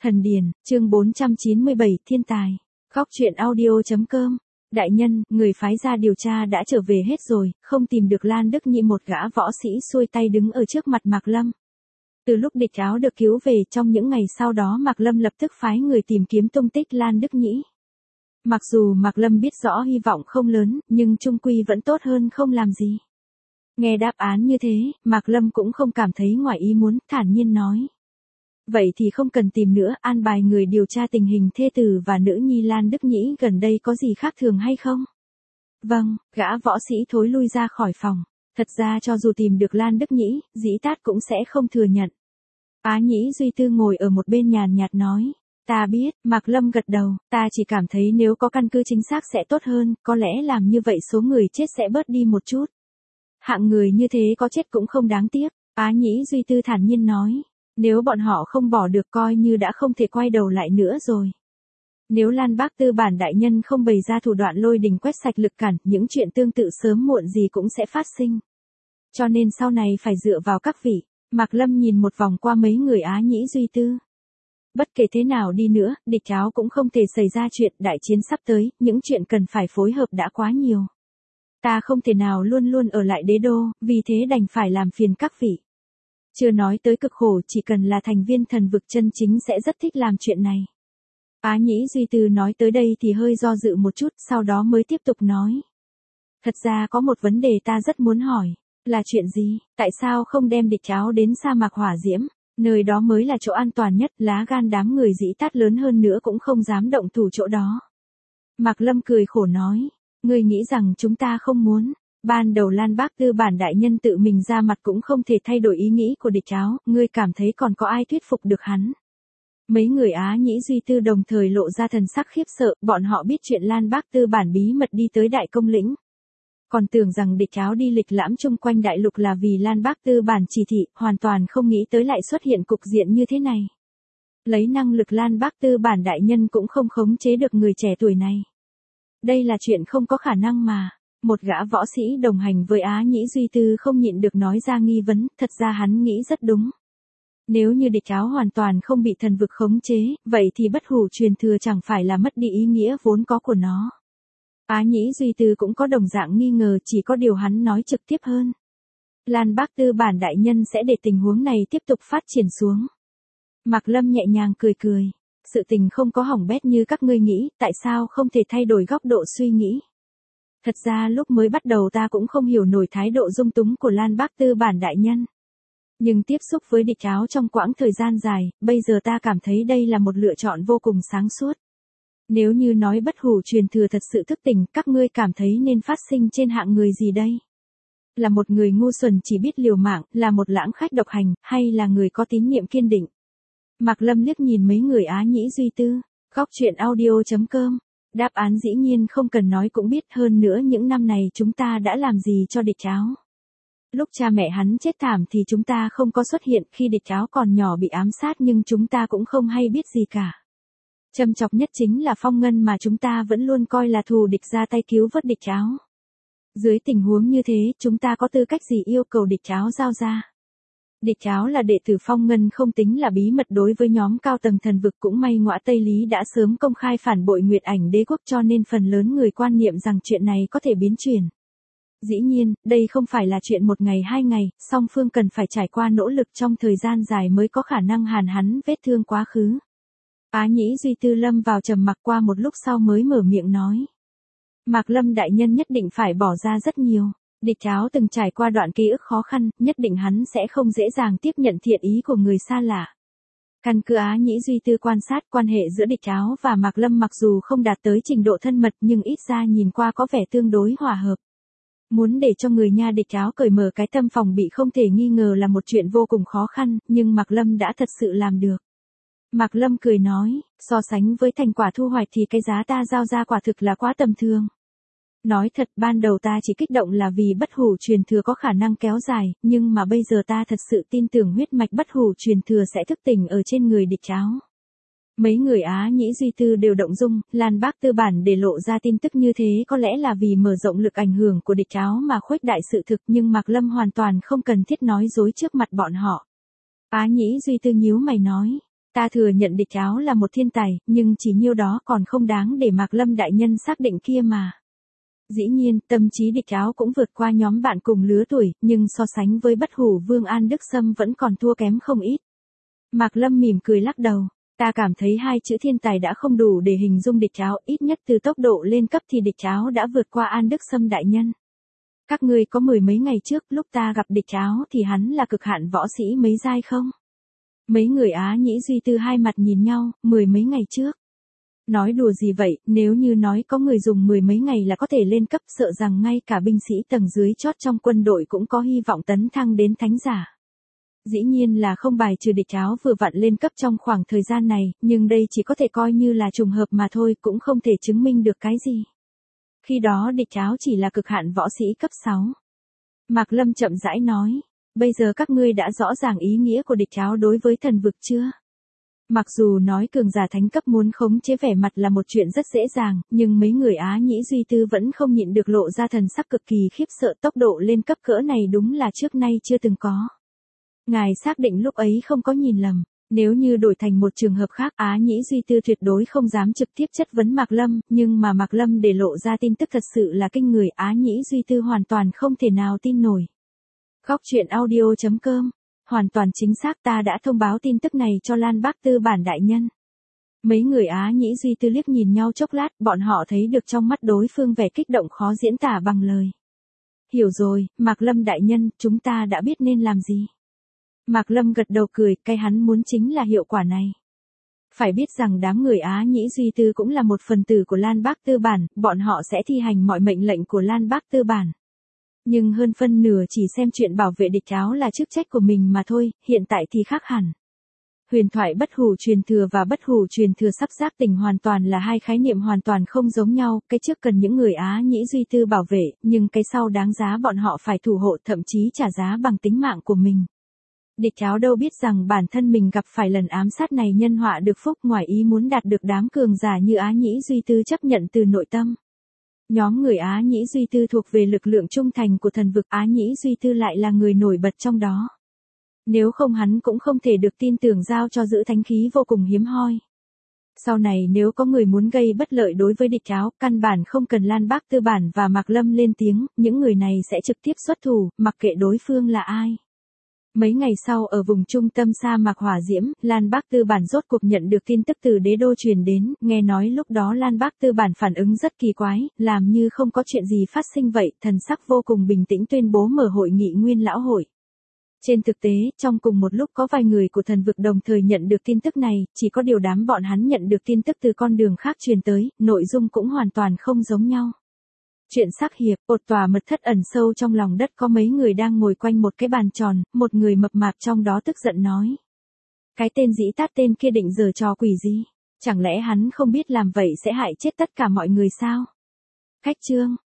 Thần Điền, chương 497, Thiên Tài. Góc truyện audio.com. Đại nhân, người phái ra điều tra đã trở về hết rồi, không tìm được Lan Đức Nhị. Một gã võ sĩ xuôi tay đứng ở trước mặt Mạc Lâm. Từ lúc địch áo được cứu về, trong những ngày sau đó Mạc Lâm lập tức phái người tìm kiếm tung tích Lan Đức Nhị. Mặc dù Mạc Lâm biết rõ hy vọng không lớn, nhưng chung quy vẫn tốt hơn không làm gì. Nghe đáp án như thế, Mạc Lâm cũng không cảm thấy ngoài ý muốn, thản nhiên nói. Vậy thì không cần tìm nữa, an bài người điều tra tình hình thê tử và nữ nhi Lan Đức Nhị gần đây có gì khác thường hay không? Vâng, gã võ sĩ thối lui ra khỏi phòng. Thật ra cho dù tìm được Lan Đức Nhị, Dĩ Tát cũng sẽ không thừa nhận. Á Nhĩ Duy Tư ngồi ở một bên nhàn nhạt nói. Ta biết, Mạc Lâm gật đầu, ta chỉ cảm thấy nếu có căn cứ chính xác sẽ tốt hơn, có lẽ làm như vậy số người chết sẽ bớt đi một chút. Hạng người như thế có chết cũng không đáng tiếc, Á Nhĩ Duy Tư thản nhiên nói. Nếu bọn họ không bỏ được coi như đã không thể quay đầu lại nữa rồi. Nếu Lan Bác Tư bản đại nhân không bày ra thủ đoạn lôi đình quét sạch lực cản, những chuyện tương tự sớm muộn gì cũng sẽ phát sinh. Cho nên sau này phải dựa vào các vị. Mạc Lâm nhìn một vòng qua mấy người Á Nhĩ Duy Tư. Bất kể thế nào đi nữa, địch áo cũng không thể xảy ra chuyện, đại chiến sắp tới, những chuyện cần phải phối hợp đã quá nhiều. Ta không thể nào luôn luôn ở lại đế đô, vì thế đành phải làm phiền các vị. Chưa nói tới cực khổ, chỉ cần là thành viên thần vực chân chính sẽ rất thích làm chuyện này. Á Nhĩ Duy Tư nói tới đây thì hơi do dự một chút, sau đó mới tiếp tục nói. Thật ra có một vấn đề ta rất muốn hỏi, là chuyện gì, tại sao không đem địch áo đến sa mạc hỏa diễm, nơi đó mới là chỗ an toàn nhất, lá gan đám người Dĩ Tát lớn hơn nữa cũng không dám động thủ chỗ đó. Mạc Lâm cười khổ nói, ngươi nghĩ rằng chúng ta không muốn. Ban đầu Lan Bác Tư bản đại nhân tự mình ra mặt cũng không thể thay đổi ý nghĩ của địch áo, ngươi cảm thấy còn có ai thuyết phục được hắn. Mấy người Á Nhĩ Duy Tư đồng thời lộ ra thần sắc khiếp sợ, bọn họ biết chuyện Lan Bác Tư bản bí mật đi tới Đại Công Lĩnh. Còn tưởng rằng địch áo đi lịch lãm chung quanh đại lục là vì Lan Bác Tư bản chỉ thị, hoàn toàn không nghĩ tới lại xuất hiện cục diện như thế này. Lấy năng lực Lan Bác Tư bản đại nhân cũng không khống chế được người trẻ tuổi này. Đây là chuyện không có khả năng mà. Một gã võ sĩ đồng hành với Á Nhĩ Duy Tư không nhịn được nói ra nghi vấn, thật ra hắn nghĩ rất đúng. Nếu như địch áo hoàn toàn không bị thần vực khống chế, vậy thì bất hủ truyền thừa chẳng phải là mất đi ý nghĩa vốn có của nó. Á Nhĩ Duy Tư cũng có đồng dạng nghi ngờ, chỉ có điều hắn nói trực tiếp hơn. Lan Bác Tư bản đại nhân sẽ để tình huống này tiếp tục phát triển xuống. Mạc Lâm nhẹ nhàng cười cười. Sự tình không có hỏng bét như các ngươi nghĩ, tại sao không thể thay đổi góc độ suy nghĩ? Thật ra lúc mới bắt đầu ta cũng không hiểu nổi thái độ dung túng của Lan Bác Tư bản đại nhân. Nhưng tiếp xúc với địch áo trong quãng thời gian dài, bây giờ ta cảm thấy đây là một lựa chọn vô cùng sáng suốt. Nếu như nói bất hủ truyền thừa thật sự thức tỉnh, các ngươi cảm thấy nên phát sinh trên hạng người gì đây? Là một người ngu xuẩn chỉ biết liều mạng, là một lãng khách độc hành, hay là người có tín niệm kiên định? Mạc Lâm liếc nhìn mấy người Á Nhĩ Duy Tư. Góc truyện audio.com. Đáp án dĩ nhiên không cần nói cũng biết, hơn nữa những năm này chúng ta đã làm gì cho địch áo. Lúc cha mẹ hắn chết thảm thì chúng ta không có xuất hiện, khi địch áo còn nhỏ bị ám sát nhưng chúng ta cũng không hay biết gì cả. Châm chọc nhất chính là Phong Ngân mà chúng ta vẫn luôn coi là thù địch ra tay cứu vớt địch áo. Dưới tình huống như thế, chúng ta có tư cách gì yêu cầu địch áo giao ra? Địch áo là đệ tử Phong Ngân không tính là bí mật đối với nhóm cao tầng thần vực, cũng may Ngõa Tây Lý đã sớm công khai phản bội Nguyệt Ảnh Đế quốc, cho nên phần lớn người quan niệm rằng chuyện này có thể biến chuyển. Dĩ nhiên, đây không phải là chuyện một ngày hai ngày, song phương cần phải trải qua nỗ lực trong thời gian dài mới có khả năng hàn hắn vết thương quá khứ. Á Nhĩ Duy Tư lâm vào trầm mặc, qua một lúc sau mới mở miệng nói. Mạc Lâm đại nhân nhất định phải bỏ ra rất nhiều. Địch áo từng trải qua đoạn ký ức khó khăn, nhất định hắn sẽ không dễ dàng tiếp nhận thiện ý của người xa lạ. Căn cứ Á Nhĩ Duy Tư quan sát, quan hệ giữa địch áo và Mạc Lâm mặc dù không đạt tới trình độ thân mật nhưng ít ra nhìn qua có vẻ tương đối hòa hợp. Muốn để cho người nha địch áo cởi mở cái tâm phòng bị không thể nghi ngờ là một chuyện vô cùng khó khăn, nhưng Mạc Lâm đã thật sự làm được. Mạc Lâm cười nói, so sánh với thành quả thu hoạch thì cái giá ta giao ra quả thực là quá tầm thường. Nói thật, ban đầu ta chỉ kích động là vì bất hủ truyền thừa có khả năng kéo dài, nhưng mà bây giờ ta thật sự tin tưởng huyết mạch bất hủ truyền thừa sẽ thức tỉnh ở trên người địch áo. Mấy người Á Nhĩ Duy Tư đều động dung, Lan Bác Tư bản để lộ ra tin tức như thế có lẽ là vì mở rộng lực ảnh hưởng của địch áo mà khuếch đại sự thực, nhưng Mạc Lâm hoàn toàn không cần thiết nói dối trước mặt bọn họ. Á Nhĩ Duy Tư nhíu mày nói, Ta thừa nhận địch áo là một thiên tài, nhưng chỉ nhiêu đó còn không đáng để Mạc Lâm đại nhân xác định kia mà. Dĩ nhiên, tâm trí địch áo cũng vượt qua nhóm bạn cùng lứa tuổi, nhưng so sánh với bất hủ vương An Đức Sâm vẫn còn thua kém không ít. Mạc Lâm mỉm cười lắc đầu. Ta cảm thấy hai chữ thiên tài đã không đủ để hình dung địch áo, ít nhất từ tốc độ lên cấp thì địch áo đã vượt qua An Đức Sâm đại nhân. Các ngươi có mười mấy ngày trước lúc ta gặp địch áo thì hắn là cực hạn võ sĩ mấy giai không? Mấy người Á Nhĩ Duy Tư hai mặt nhìn nhau, mười mấy ngày trước. Nói đùa gì vậy, nếu như nói có người dùng mười mấy ngày là có thể lên cấp, sợ rằng ngay cả binh sĩ tầng dưới chót trong quân đội cũng có hy vọng tấn thăng đến thánh giả. Dĩ nhiên là không bài trừ địch áo vừa vặn lên cấp trong khoảng thời gian này, nhưng đây chỉ có thể coi như là trùng hợp mà thôi, cũng không thể chứng minh được cái gì. Khi đó địch áo chỉ là cực hạn võ sĩ cấp 6. Mạc Lâm chậm rãi nói, bây giờ các ngươi đã rõ ràng ý nghĩa của địch áo đối với thần vực chưa? Mặc dù nói cường giả thánh cấp muốn khống chế vẻ mặt là một chuyện rất dễ dàng, nhưng mấy người Á Nhĩ Duy Tư vẫn không nhịn được lộ ra thần sắc cực kỳ khiếp sợ, tốc độ lên cấp cỡ này đúng là trước nay chưa từng có. Ngài xác định lúc ấy không có nhìn lầm, nếu như đổi thành một trường hợp khác Á Nhĩ Duy Tư tuyệt đối không dám trực tiếp chất vấn Mạc Lâm, nhưng mà Mạc Lâm để lộ ra tin tức thật sự là kinh người, Á Nhĩ Duy Tư hoàn toàn không thể nào tin nổi. Góc truyện audio.com. Hoàn toàn chính xác, ta đã thông báo tin tức này cho Lan Bác Tư bản đại nhân. Mấy người Á Nhĩ Duy Tư liếc nhìn nhau chốc lát, bọn họ thấy được trong mắt đối phương vẻ kích động khó diễn tả bằng lời. Hiểu rồi, Mạc Lâm đại nhân, chúng ta đã biết nên làm gì. Mạc Lâm gật đầu cười, cái hắn muốn chính là hiệu quả này. Phải biết rằng đám người Á Nhĩ Duy Tư cũng là một phần tử của Lan Bác Tư bản, bọn họ sẽ thi hành mọi mệnh lệnh của Lan Bác Tư bản. Nhưng hơn phân nửa chỉ xem chuyện bảo vệ địch áo là chức trách của mình mà thôi, hiện tại thì khác hẳn. Huyền thoại bất hủ truyền thừa và bất hủ truyền thừa sắp giác tỉnh hoàn toàn là hai khái niệm hoàn toàn không giống nhau, cái trước cần những người Á Nhĩ Duy Tư bảo vệ, nhưng cái sau đáng giá bọn họ phải thủ hộ, thậm chí trả giá bằng tính mạng của mình. Địch áo đâu biết rằng bản thân mình gặp phải lần ám sát này nhân họa được phúc, ngoài ý muốn đạt được đám cường giả như Á Nhĩ Duy Tư chấp nhận từ nội tâm. Nhóm người Á Nhĩ Duy Tư thuộc về lực lượng trung thành của thần vực, Á Nhĩ Duy Tư lại là người nổi bật trong đó. Nếu không hắn cũng không thể được tin tưởng giao cho giữ thánh khí vô cùng hiếm hoi. Sau này nếu có người muốn gây bất lợi đối với địch áo, căn bản không cần Lan Bác Tư bản và Mạc Lâm lên tiếng, những người này sẽ trực tiếp xuất thủ, mặc kệ đối phương là ai. Mấy ngày sau ở vùng trung tâm sa mạc hỏa diễm, Lan Bác Tư bản rốt cuộc nhận được tin tức từ đế đô truyền đến, nghe nói lúc đó Lan Bác Tư bản phản ứng rất kỳ quái, làm như không có chuyện gì phát sinh vậy, thần sắc vô cùng bình tĩnh tuyên bố mở hội nghị nguyên lão hội. Trên thực tế, trong cùng một lúc có vài người của thần vực đồng thời nhận được tin tức này, chỉ có điều đám bọn hắn nhận được tin tức từ con đường khác truyền tới, nội dung cũng hoàn toàn không giống nhau. Chuyện xác hiệp, một tòa mật thất ẩn sâu trong lòng đất có mấy người đang ngồi quanh một cái bàn tròn, một người mập mạp trong đó tức giận nói. Cái tên dĩ tát tên kia định giở trò quỷ gì? Chẳng lẽ hắn không biết làm vậy sẽ hại chết tất cả mọi người sao? Khách chương.